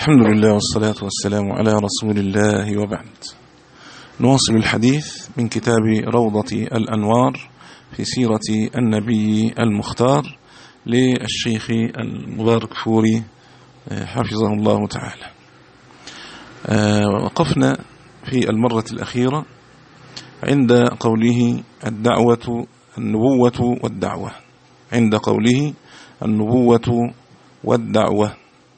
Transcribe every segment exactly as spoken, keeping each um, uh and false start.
الحمد لله والصلاة والسلام على رسول الله، وبعد. نواصل الحديث من كتاب روضة الأنوار في سيرة النبي المختار للشيخ المباركفوري حفظه الله تعالى. وقفنا في المرة الأخيرة عند قوله الدعوة النبوة والدعوة عند قوله النبوة والدعوة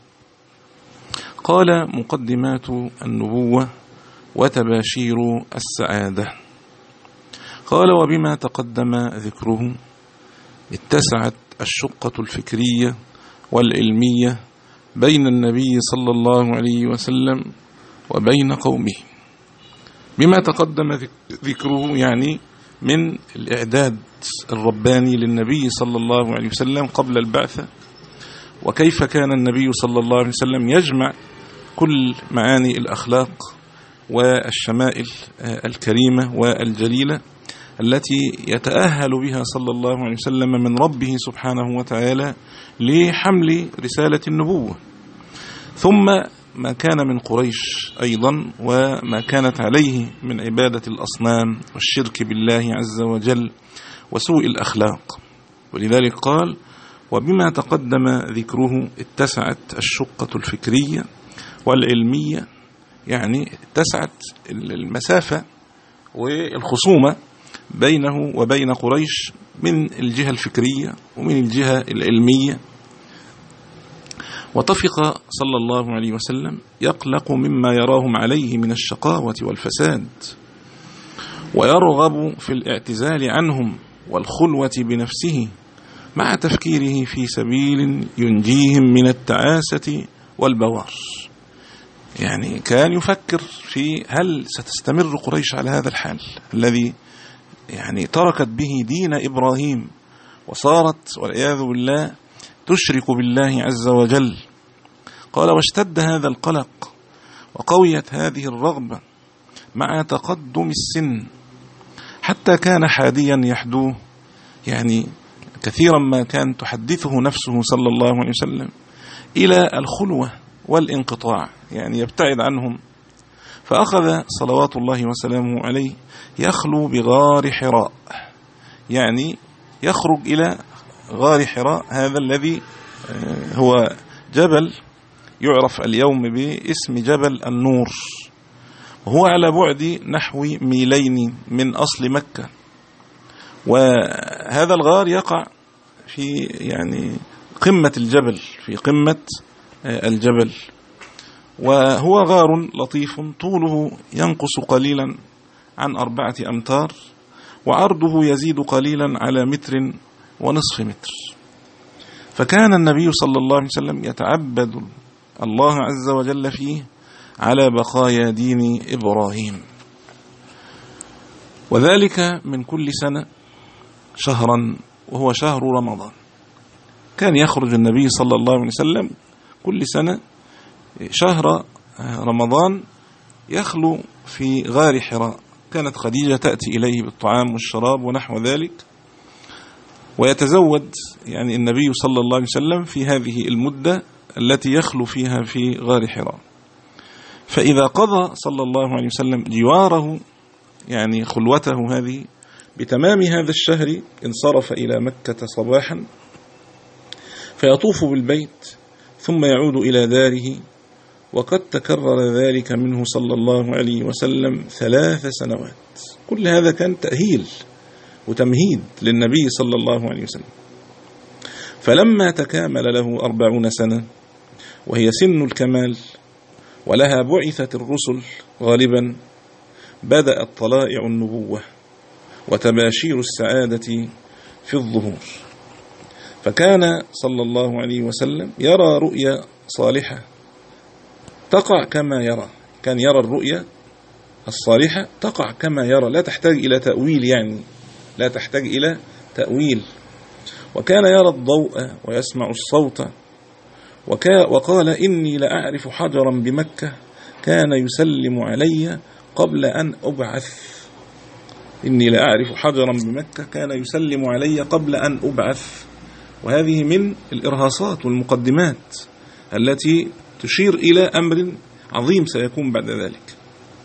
قال: مقدمات النبوة وتباشير السعادة. قال: وبما تقدم ذكره اتسعت الشقة الفكرية والعلمية بين النبي صلى الله عليه وسلم وبين قومه. بما تقدم ذكره يعني من الإعداد الرباني للنبي صلى الله عليه وسلم قبل البعثة، وكيف كان النبي صلى الله عليه وسلم يجمع كل معاني الأخلاق والشمائل الكريمة والجليلة التي يتأهل بها صلى الله عليه وسلم من ربه سبحانه وتعالى لحمل رسالة النبوة. ثم ما كان من قريش أيضا وما كانت عليه من عبادة الأصنام والشرك بالله عز وجل وسوء الأخلاق. ولذلك قال: وبما تقدم ذكره اتسعت الشقة الفكرية والعلمية، يعني اتسعت المسافة والخصومة بينه وبين قريش من الجهة الفكرية ومن الجهة العلمية. وطفق صلى الله عليه وسلم يقلق مما يراهم عليه من الشقاوة والفساد، ويرغب في الاعتزال عنهم والخلوة بنفسه مع تفكيره في سبيل ينجيهم من التعاسة والبوار. يعني كان يفكر في هل ستستمر قريش على هذا الحال الذي يعني تركت به دين إبراهيم وصارت والعياذ بالله تشرك بالله عز وجل. قال: واشتد هذا القلق وقويت هذه الرغبة مع تقدم السن حتى كان حاديا يحدوه، يعني كثيرا ما كان تحدثه نفسه صلى الله عليه وسلم إلى الخلوة والانقطاع، يعني يبتعد عنهم. فأخذ صلوات الله وسلامه عليه يخلو بغار حراء، يعني يخرج إلى غار حراء، هذا الذي هو جبل يعرف اليوم باسم جبل النور، وهو على بعد نحو ميلين من أصل مكة. وهذا الغار يقع في يعني قمة الجبل، في قمة الجبل، وهو غار لطيف طوله ينقص قليلا عن أربعة أمتار، وعرضه يزيد قليلا على متر ونصف متر. فكان النبي صلى الله عليه وسلم يتعبد الله عز وجل فيه على بقايا دين إبراهيم، وذلك من كل سنة شهرا، وهو شهر رمضان. كان يخرج النبي صلى الله عليه وسلم كل سنة شهر رمضان يخلو في غار حراء. كانت خديجة تأتي إليه بالطعام والشراب ونحو ذلك، ويتزود يعني النبي صلى الله عليه وسلم في هذه المدة التي يخلو فيها في غار حراء. فإذا قضى صلى الله عليه وسلم جواره يعني خلوته هذه بتمام هذا الشهر انصرف إلى مكة صباحا فيطوف بالبيت ثم يعود إلى داره. وقد تكرر ذلك منه صلى الله عليه وسلم ثلاث سنوات. كل هذا كان تأهيل وتمهيد للنبي صلى الله عليه وسلم. فلما تكامل له أربعون سنة وهي سن الكمال ولها بعثت الرسل غالبا، بدأت طلائع النبوة وتباشير السعادة في الظهور. فكان صلى الله عليه وسلم يرى رؤيا صالحة تقع كما يرى، كان يرى الرؤيا الصالحة تقع كما يرى، لا تحتاج إلى تأويل، يعني لا تحتاج إلى تأويل. وكان يرى الضوء ويسمع الصوت. وقال: إني لأعرف حجرا بمكة كان يسلم علي قبل أن أبعث. إني لأعرف حجرا بمكة كان يسلم علي قبل أن أبعث. وهذه من الإرهاصات والمقدمات التي تشير إلى أمر عظيم سيكون بعد ذلك.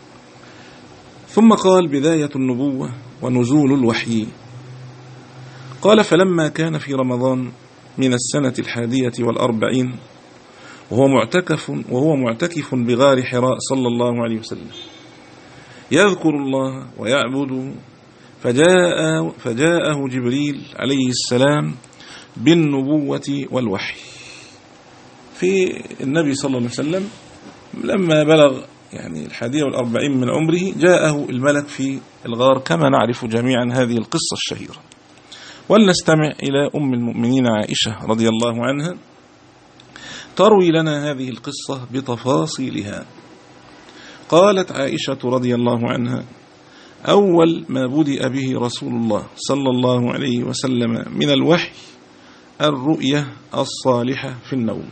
ثم قال بداية النبوة ونزول الوحي. قال فلما كان في رمضان من السنة الحادية والأربعين وهو معتكف, وهو معتكف بغار حراء صلى الله عليه وسلم يذكر الله ويعبده، فجاء فجاءه جبريل عليه السلام بالنبوة والوحي. في النبي صلى الله عليه وسلم لما بلغ يعني الحادية والأربعين من عمره جاءه الملك في الغار كما نعرف جميعا هذه القصة الشهيرة. ولنستمع إلى أم المؤمنين عائشة رضي الله عنها تروي لنا هذه القصة بتفاصيلها. قالت عائشة رضي الله عنها: أول ما بدأ به رسول الله صلى الله عليه وسلم من الوحي الرؤية الصالحة في النوم،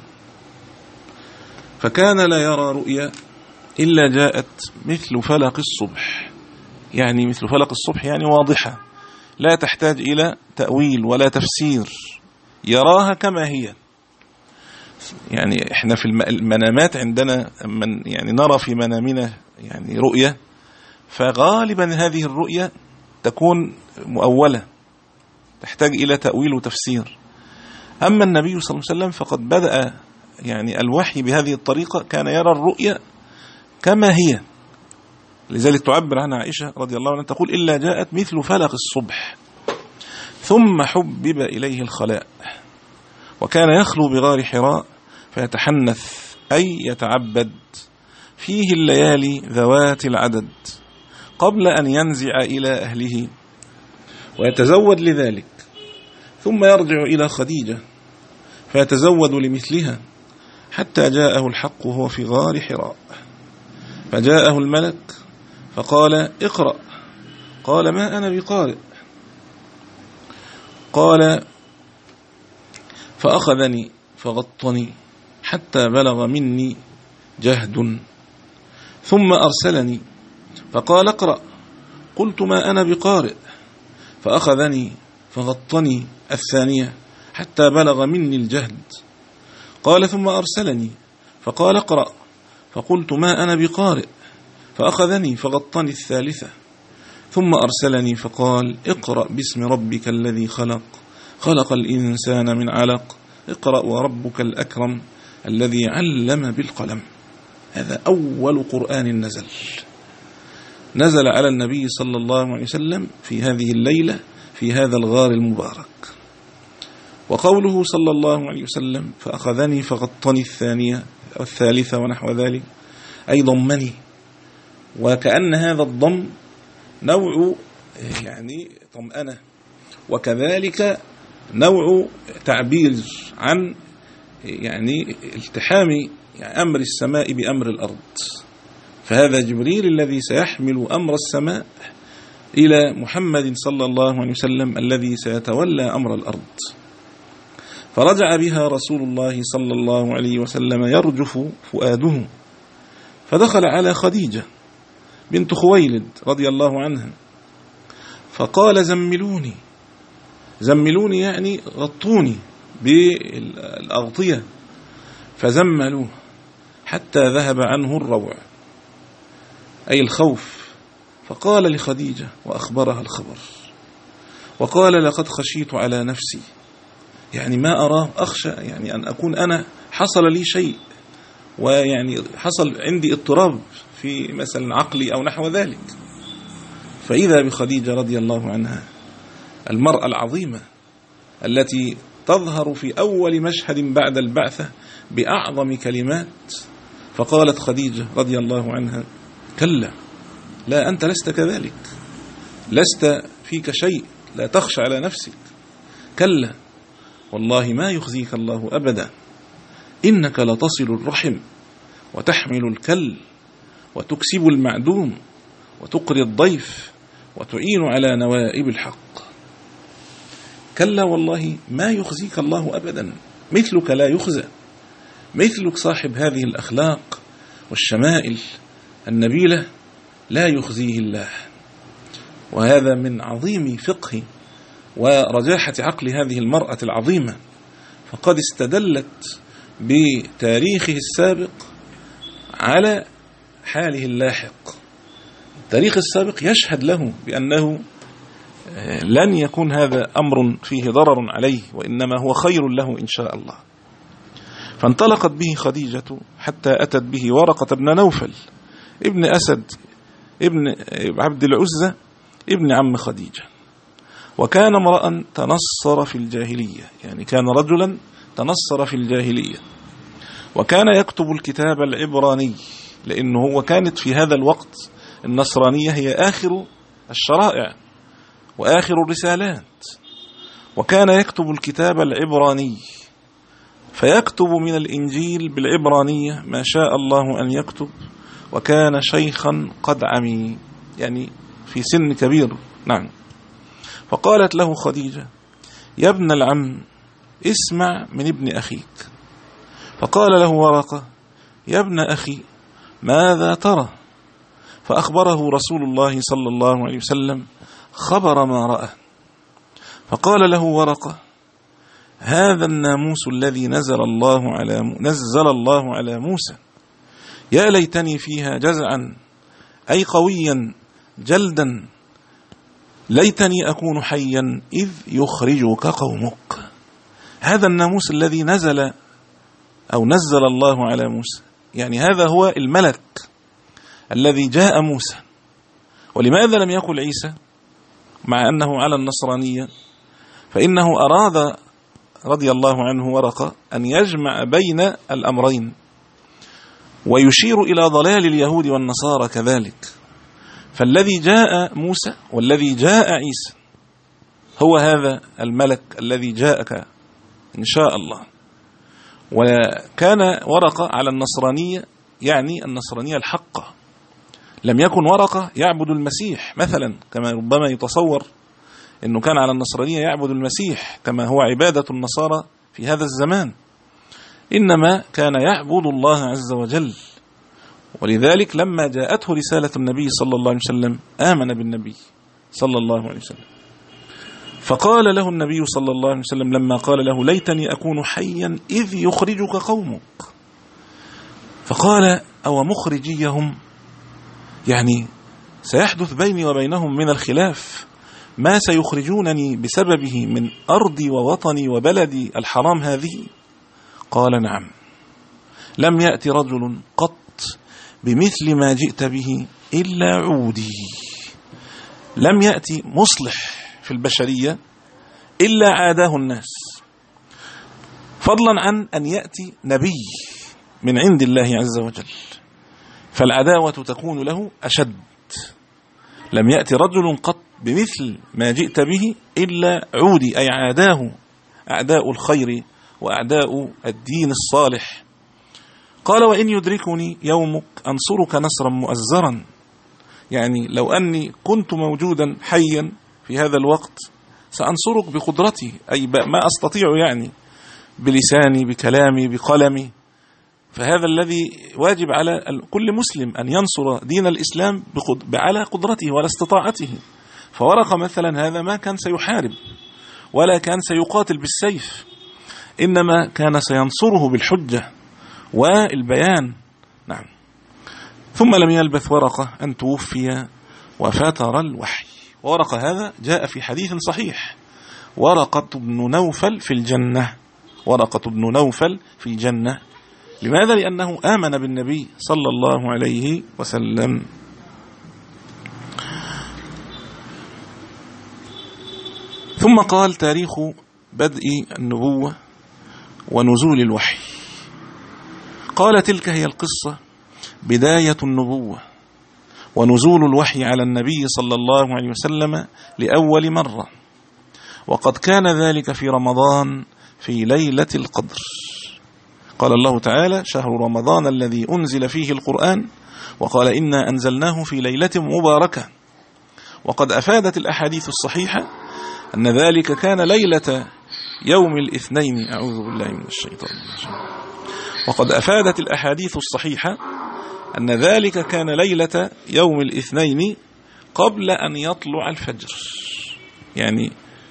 فكان لا يرى رؤيا إلا جاءت مثل فلق الصبح، يعني مثل فلق الصبح يعني واضحة لا تحتاج إلى تأويل ولا تفسير، يراها كما هي. يعني احنا في المنامات عندنا من يعني نرى في منامنا يعني رؤية، فغالبا هذه الرؤية تكون مؤولة تحتاج إلى تأويل وتفسير. أما النبي صلى الله عليه وسلم فقد بدأ يعني الوحي بهذه الطريقة، كان يرى الرؤية كما هي. لذلك تعبر عنها عائشة رضي الله عنها تقول: إلا جاءت مثل فلق الصبح ثم حبب إليه الخلاء، وكان يخلو بغار حراء فيتحنث أي يتعبد فيه الليالي ذوات العدد قبل أن ينزع إلى أهله ويتزود لذلك، ثم يرجع إلى خديجة فيتزود لمثلها حتى جاءه الحق وهو في غار حراء، فجاءه الملك فقال: اقرأ. قال: ما أنا بقارئ. قال: فأخذني فغطني حتى بلغ مني جهد، ثم أرسلني فقال: اقرأ. قلت: ما أنا بقارئ. فأخذني فغطني الثانية حتى بلغ مني الجهد. قال: ثم أرسلني فقال: اقرأ. فقلت: ما أنا بقارئ. فأخذني فغطني الثالثة، ثم أرسلني فقال: اقرأ باسم ربك الذي خلق خلق الإنسان من علق اقرأ وربك الأكرم الذي علم بالقلم. هذا أول قرآن نزل نزل على النبي صلى الله عليه وسلم في هذه الليلة في هذا الغار المبارك. وقوله صلى الله عليه وسلم: فأخذني فغطني الثانية والثالثة ونحو ذلك، أي ضمني، وكأن هذا الضم نوع يعني طمأنة، وكذلك نوع تعبير عن يعني التحام يعني أمر السماء بأمر الأرض. فهذا جبريل الذي سيحمل أمر السماء إلى محمد صلى الله عليه وسلم الذي سيتولى أمر الأرض. فرجع بها رسول الله صلى الله عليه وسلم يرجف فؤاده، فدخل على خديجة بنت خويلد رضي الله عنها فقال: زملوني. زملوني يعني غطوني بالأغطية، فزملوه حتى ذهب عنه الروع أي الخوف. فقال لخديجة وأخبرها الخبر، وقال: لقد خشيت على نفسي، يعني ما أراه أخشى يعني أن أكون أنا حصل لي شيء، ويعني حصل عندي اضطراب في مثلا عقلي أو نحو ذلك. فإذا بخديجة رضي الله عنها المرأة العظيمة التي تظهر في أول مشهد بعد البعثة بأعظم كلمات. فقالت خديجة رضي الله عنها: كلا، لا، أنت لست كذلك، لست فيك شيء، لا تخشى على نفسك، كلا والله ما يخزيك الله أبدا، إنك لتصل الرحم وتحمل الكل وتكسب المعدوم وتقري الضيف وتعين على نوائب الحق. كلا والله ما يخزيك الله أبدا، مثلك لا يخزى، مثلك صاحب هذه الأخلاق والشمائل النبيلة لا يخزيه الله. وهذا من عظيم فقه ورجاحة عقل هذه المرأة العظيمة، فقد استدلت بتاريخه السابق على حاله اللاحق. التاريخ السابق يشهد له بأنه لن يكون هذا أمر فيه ضرر عليه، وإنما هو خير له إن شاء الله. فانطلقت به خديجة حتى أتت به ورقة بن نوفل ابن أسد ابن عبد العزة ابن عم خديجة، وكان امرأ تنصر في الجاهلية، يعني كان رجلا تنصر في الجاهلية، وكان يكتب الكتاب العبراني، لأنه هو كانت في هذا الوقت النصرانية هي آخر الشرائع وآخر الرسالات، وكان يكتب الكتاب العبراني، فيكتب من الإنجيل بالعبرانية ما شاء الله أن يكتب، وكان شيخا قد عمي، يعني في سن كبير. نعم. فقالت له خديجة: يا ابن العم اسمع من ابن أخيك. فقال له ورقة: يا ابن أخي ماذا ترى؟ فأخبره رسول الله صلى الله عليه وسلم خبر ما رأى. فقال له ورقة: هذا الناموس الذي نزل الله على نزل الله على موسى، يا ليتني فيها جزعا، أي قويا جلدا، ليتني أكون حيا إذ يخرجك قومك. هذا الناموس الذي نزل أو نزل الله على موسى، يعني هذا هو الملك الذي جاء موسى. ولماذا لم يقل عيسى مع أنه على النصرانية؟ فإنه أراد رضي الله عنه ورقة أن يجمع بين الأمرين، ويشير إلى ضلال اليهود والنصارى كذلك. فالذي جاء موسى والذي جاء عيسى هو هذا الملك الذي جاءك إن شاء الله. وكان ورقة على النصرانية، يعني النصرانية الحقة، لم يكن ورقة يعبد المسيح مثلا كما ربما يتصور أنه كان على النصرانية يعبد المسيح كما هو عبادة النصارى في هذا الزمان، إنما كان يعبد الله عز وجل. ولذلك لما جاءته رسالة النبي صلى الله عليه وسلم آمن بالنبي صلى الله عليه وسلم. فقال له النبي صلى الله عليه وسلم لما قال له ليتني أكون حيا إذ يخرجك قومك، فقال أو مخرجيهم، يعني سيحدث بيني وبينهم من الخلاف ما سيخرجونني بسببه من أرضي ووطني وبلدي الحرام هذه. قال نعم، لم يأتي رجل قط بمثل ما جئت به إلا عودي. لم يأتي مصلح في البشرية إلا عاداه الناس، فضلا عن أن يأتي نبي من عند الله عز وجل، فالعداوة تكون له أشد. لم يأتي رجل قط بمثل ما جئت به إلا عودي، أي عاداه أعداء الخير وأعداء الدين الصالح. قال وإن يدركني يومك أنصرك نصرا مؤزرا، يعني لو أني كنت موجودا حيا في هذا الوقت سأنصرك بقدرتي، أي ما أستطيع، يعني بلساني بكلامي بقلمي. فهذا الذي واجب على كل مسلم أن ينصر دين الإسلام على قدرته وعلى استطاعته. فورقة مثلا هذا ما كان سيحارب ولا كان سيقاتل بالسيف، إنما كان سينصره بالحجة والبيان. نعم. ثم لم يلبث ورقة أن توفي وفتر الوحي. ورقة هذا جاء في حديث صحيح: ورقة بن نوفل في الجنة، ورقة بن نوفل في الجنة. لماذا؟ لأنه آمن بالنبي صلى الله عليه وسلم. ثم قال تاريخ بدء النبوة ونزول الوحي. قال تلك هي القصة: بداية النبوة ونزول الوحي على النبي صلى الله عليه وسلم لأول مرة، وقد كان ذلك في رمضان في ليلة القدر. قال الله تعالى: شهر رمضان الذي أنزل فيه القرآن، وقال إنا أنزلناه في ليلة مباركة. وقد أفادت الأحاديث الصحيحة أن ذلك كان ليلة يوم الاثنين. أعوذ بالله من الشيطان الرجيم. وقد أفادت الأحاديث الصحيحة أن ذلك كان ليلة يوم الاثنين قبل أن يطلع الفجر، يعني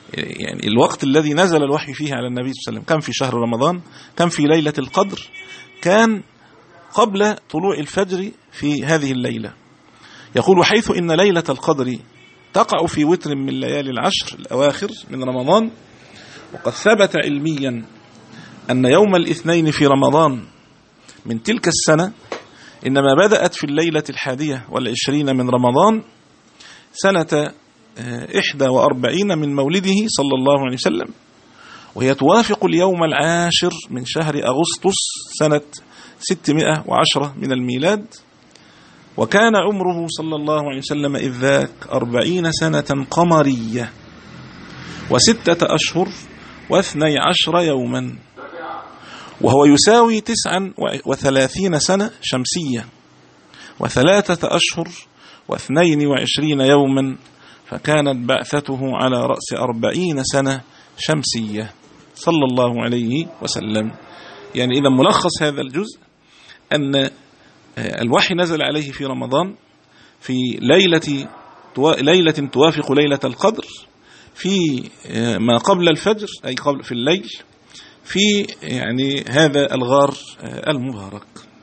يعني الوقت الذي نزل الوحي فيه على النبي صلى الله عليه وسلم كان في شهر رمضان، كان في ليلة القدر، كان قبل طلوع الفجر في هذه الليلة. يقول: حيث إن ليلة القدر تقع في وتر من ليالي العشر الأواخر من رمضان، وقد ثبت علميا أن يوم الاثنين في رمضان من تلك السنة إنما بدأت في الليلة الحادية والعشرين من رمضان سنة إحدى وأربعين من مولده صلى الله عليه وسلم، وهي توافق اليوم العاشر من شهر أغسطس سنة ستمائة وعشرة من الميلاد، وكان عمره صلى الله عليه وسلم إذ ذاك أربعين سنة قمرية وستة أشهر واثني عشر يوما، وهو يساوي تسعا وثلاثين سنة شمسية وثلاثة أشهر واثنين وعشرين يوما، فكانت بعثته على رأس أربعين سنة شمسية صلى الله عليه وسلم. يعني إذا ملخص هذا الجزء أن الوحي نزل عليه في رمضان في ليلة ليلة توافق ليلة القدر في ما قبل الفجر، أي قبل في الليل، في يعني هذا الغار المبارك.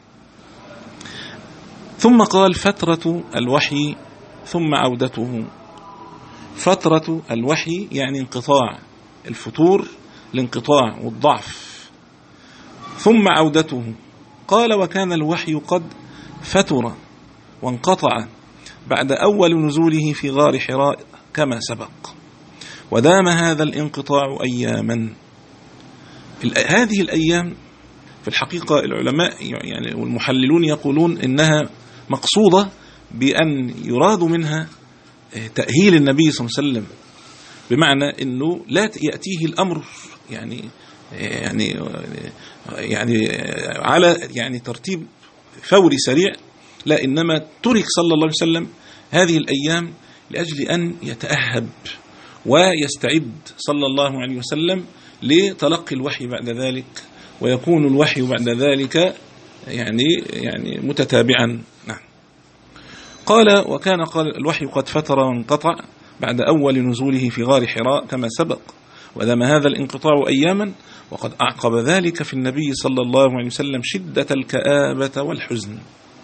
ثم قال: فترة الوحي ثم عودته. فترة الوحي يعني انقطاع الفتور، الانقطاع والضعف. ثم عودته قال: وكان الوحي قد فتر وانقطع بعد أول نزوله في غار حراء كما سبق، ودام هذا الانقطاع أياما. هذه الأيام في الحقيقة العلماء يعني والمحللون يقولون إنها مقصودة بأن يراد منها تأهيل النبي صلى الله عليه وسلم، بمعنى أنه لا يأتيه الأمر يعني يعني يعني على يعني ترتيب فوري سريع، لا، إنما ترك صلى الله عليه وسلم هذه الأيام لأجل أن يتأهب ويستعد صلى الله عليه وسلم لتلقي الوحي بعد ذلك، ويكون الوحي بعد ذلك يعني يعني متتابعا. نعم. قال: وكان قال الوحي قد فتر وانقطع بعد أول نزوله في غار حراء كما سبق، ودام هذا الانقطاع أياما، وقد أعقب ذلك في النبي صلى الله عليه وسلم شدة الكآبة والحزن.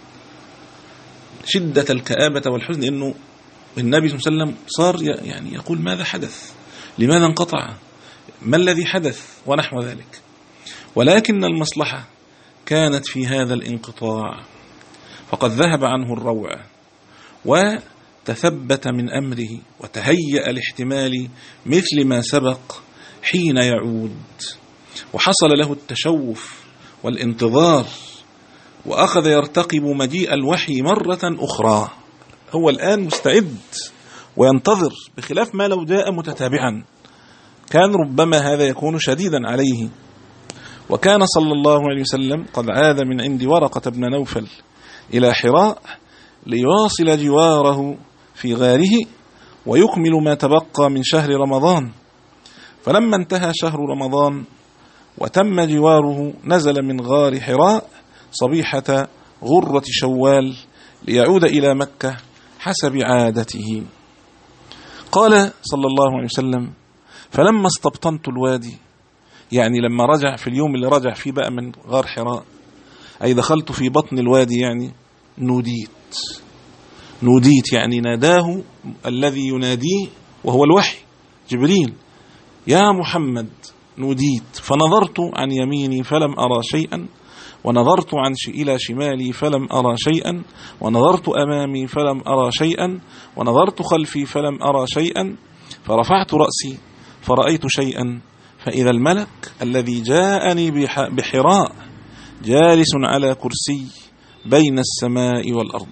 شدة الكآبة والحزن، إنه النبي صلى الله عليه وسلم صار يعني يقول: ماذا حدث؟ لماذا انقطع؟ ما الذي حدث؟ ونحو ذلك. ولكن المصلحة كانت في هذا الانقطاع، فقد ذهب عنه الروع وتثبت من أمره وتهيأ لاحتمال مثل ما سبق حين يعود، وحصل له التشوف والانتظار، وأخذ يرتقب مجيء الوحي مرة أخرى. هو الآن مستعد وينتظر، بخلاف ما لو جاء متتابعا كان ربما هذا يكون شديدا عليه. وكان صلى الله عليه وسلم قد عاد من عند ورقة بن نوفل إلى حراء ليواصل جواره في غاره ويكمل ما تبقى من شهر رمضان. فلما انتهى شهر رمضان وتم جواره نزل من غار حراء صبيحة غرة شوال ليعود إلى مكة حسب عادته. قال صلى الله عليه وسلم: فلما استبطنت الوادي، يعني لما رجع في اليوم اللي رجع فيه بقى من غار حراء، أي دخلت في بطن الوادي، يعني نوديت. نوديت يعني ناداه الذي يناديه وهو الوحي جبريل: يا محمد نوديت. فنظرت عن يميني فلم أرى شيئا، ونظرت عن إلى شمالي فلم أرى شيئا، ونظرت أمامي فلم أرى شيئا، ونظرت خلفي فلم أرى شيئا، فرفعت رأسي فرأيت شيئا، فإذا الملك الذي جاءني بحراء جالس على كرسي بين السماء والأرض.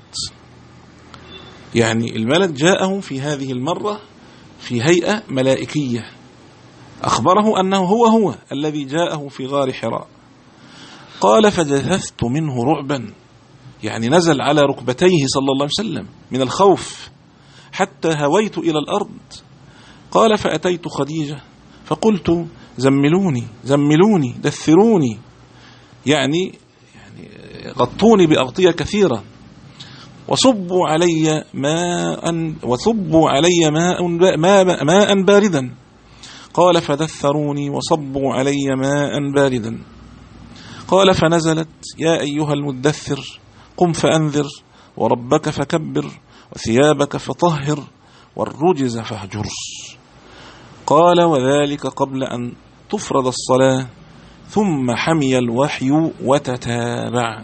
يعني الملك جاءه في هذه المرة في هيئة ملائكية، أخبره أنه هو هو الذي جاءه في غار حراء. قال: فجثثت منه رعبا، يعني نزل على ركبتيه صلى الله عليه وسلم من الخوف حتى هويت إلى الأرض. قال: فأتيت خديجة فقلت: زملوني زملوني دثروني، يعني يعني غطوني بأغطية كثيرة، وصبوا علي ماء وصبوا علي ماء ماء باردا قال فدثروني وصبوا علي ماء باردا. قال فنزلت يا أيها المدثر قم فأنذر وربك فكبر وثيابك فطهر والرجز فاهجر. قال وذلك قبل أن تفرض الصلاة ثم حمي الوحي وتتابع.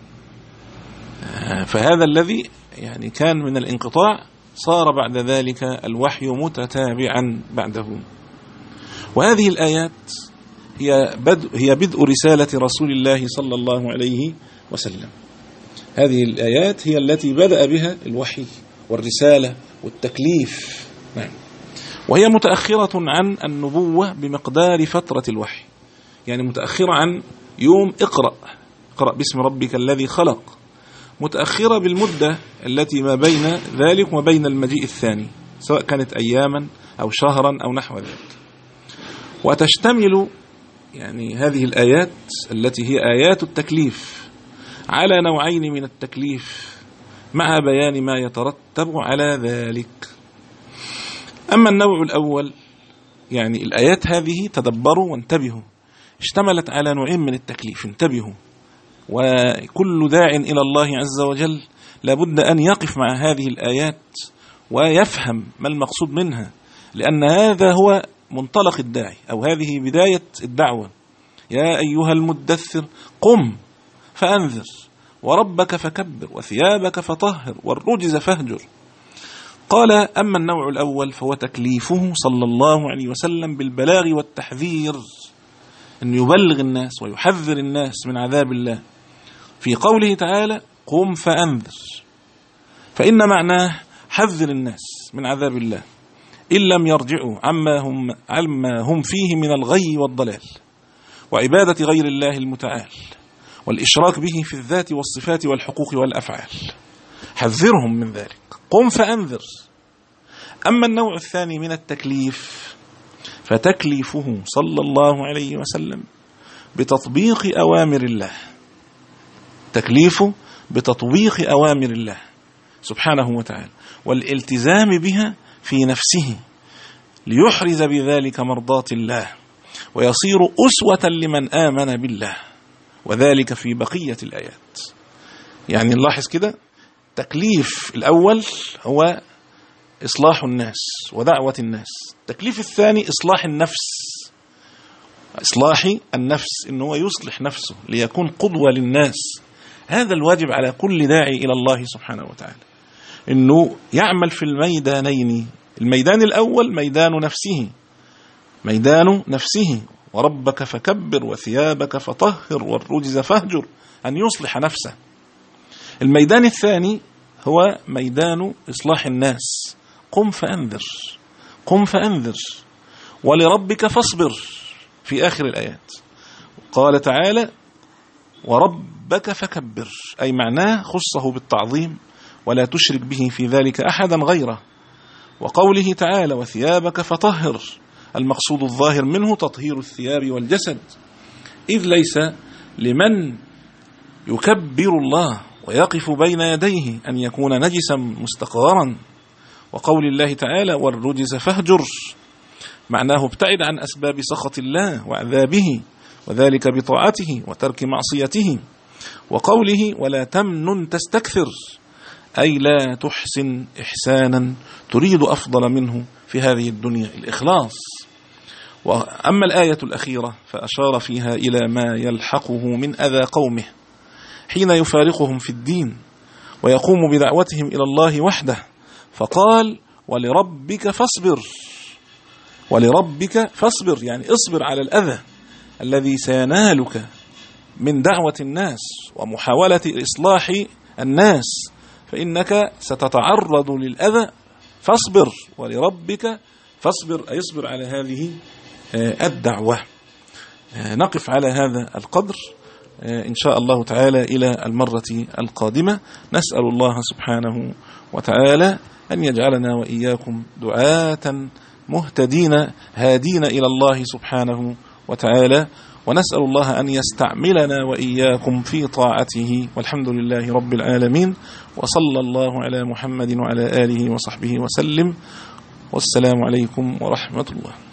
فهذا الذي يعني كان من الانقطاع صار بعد ذلك الوحي متتابعا بعده. وهذه الآيات هي بدء, هي بدء رسالة رسول الله صلى الله عليه وسلم. هذه الآيات هي التي بدأ بها الوحي والرسالة والتكليف. نعم. وهي متأخرة عن النبوة بمقدار فترة الوحي، يعني متأخرة عن يوم اقرأ اقرأ باسم ربك الذي خلق، متأخرة بالمدة التي ما بين ذلك وما بين المجيء الثاني، سواء كانت أياما أو شهرا أو نحو ذلك. وتشتمل يعني هذه الآيات التي هي آيات التكليف على نوعين من التكليف مع بيان ما يترتب على ذلك. أما النوع الأول، يعني الآيات هذه تدبروا وانتبهوا، اشتملت على نوعين من التكليف، انتبهوا. وكل داع إلى الله عز وجل لابد أن يقف مع هذه الآيات ويفهم ما المقصود منها، لأن هذا هو منطلق الداعي، أو هذه بداية الدعوة. يا أيها المدثر قم فأنذر وربك فكبر وثيابك فطهر والرجز فاهجر. قال أما النوع الأول فهو تكليفه صلى الله عليه وسلم بالبلاغ والتحذير، أن يبلغ الناس ويحذر الناس من عذاب الله في قوله تعالى قم فأنذر، فإن معناه حذر الناس من عذاب الله إن لم يرجعوا عما هم, عما هم فيه من الغي والضلال وعبادة غير الله المتعال والإشراك به في الذات والصفات والحقوق والأفعال. حذرهم من ذلك، قم فأنذر. أما النوع الثاني من التكليف فتكليفه صلى الله عليه وسلم بتطبيق أوامر الله، تكليفه بتطبيق أوامر الله سبحانه وتعالى والالتزام بها في نفسه ليحرز بذلك مرضات الله ويصير أسوة لمن آمن بالله، وذلك في بقية الآيات. يعني نلاحظ كده، تكليف الأول هو إصلاح الناس ودعوة الناس، التكليف الثاني إصلاح النفس، إصلاح النفس إنه يصلح نفسه ليكون قدوة للناس. هذا الواجب على كل داعي إلى الله سبحانه وتعالى، إنه يعمل في الميدانين. الميدان الأول ميدان نفسه، ميدان نفسه وربك فكبر وثيابك فطهر والرجز فاهجر، أن يصلح نفسه. الميدان الثاني هو ميدان إصلاح الناس، قم فأنذر، قم فأنذر ولربك فاصبر في آخر الآيات. قال تعالى وربك فكبر، أي معناه خصه بالتعظيم ولا تشرك به في ذلك أحدا غيره. وقوله تعالى وثيابك فطهر، المقصود الظاهر منه تطهير الثياب والجسد، إذ ليس لمن يكبر الله ويقف بين يديه أن يكون نجسا مستقذرا. وقول الله تعالى والرجز فاهجر، معناه ابتعد عن أسباب سخط الله وعذابه، وذلك بطاعته وترك معصيته. وقوله ولا تمنن تستكثر، أي لا تحسن إحسانا تريد أفضل منه في هذه الدنيا، الإخلاص. وأما الآية الأخيرة فأشار فيها إلى ما يلحقه من أذى قومه حين يفارقهم في الدين ويقوم بدعوتهم إلى الله وحده، فقال ولربك فاصبر، ولربك فاصبر، يعني اصبر على الأذى الذي سينالك من دعوة الناس ومحاولة إصلاح الناس، فإنك ستتعرض للأذى، فاصبر ولربك فاصبر، أي اصبر على هذه الدعوة. نقف على هذا القدر إن شاء الله تعالى إلى المرة القادمة. نسأل الله سبحانه وتعالى أن يجعلنا وإياكم دعاة مهتدين هادين إلى الله سبحانه وتعالى، ونسأل الله أن يستعملنا وإياكم في طاعته، والحمد لله رب العالمين، وصلى الله على محمد وعلى آله وصحبه وسلم، والسلام عليكم ورحمة الله.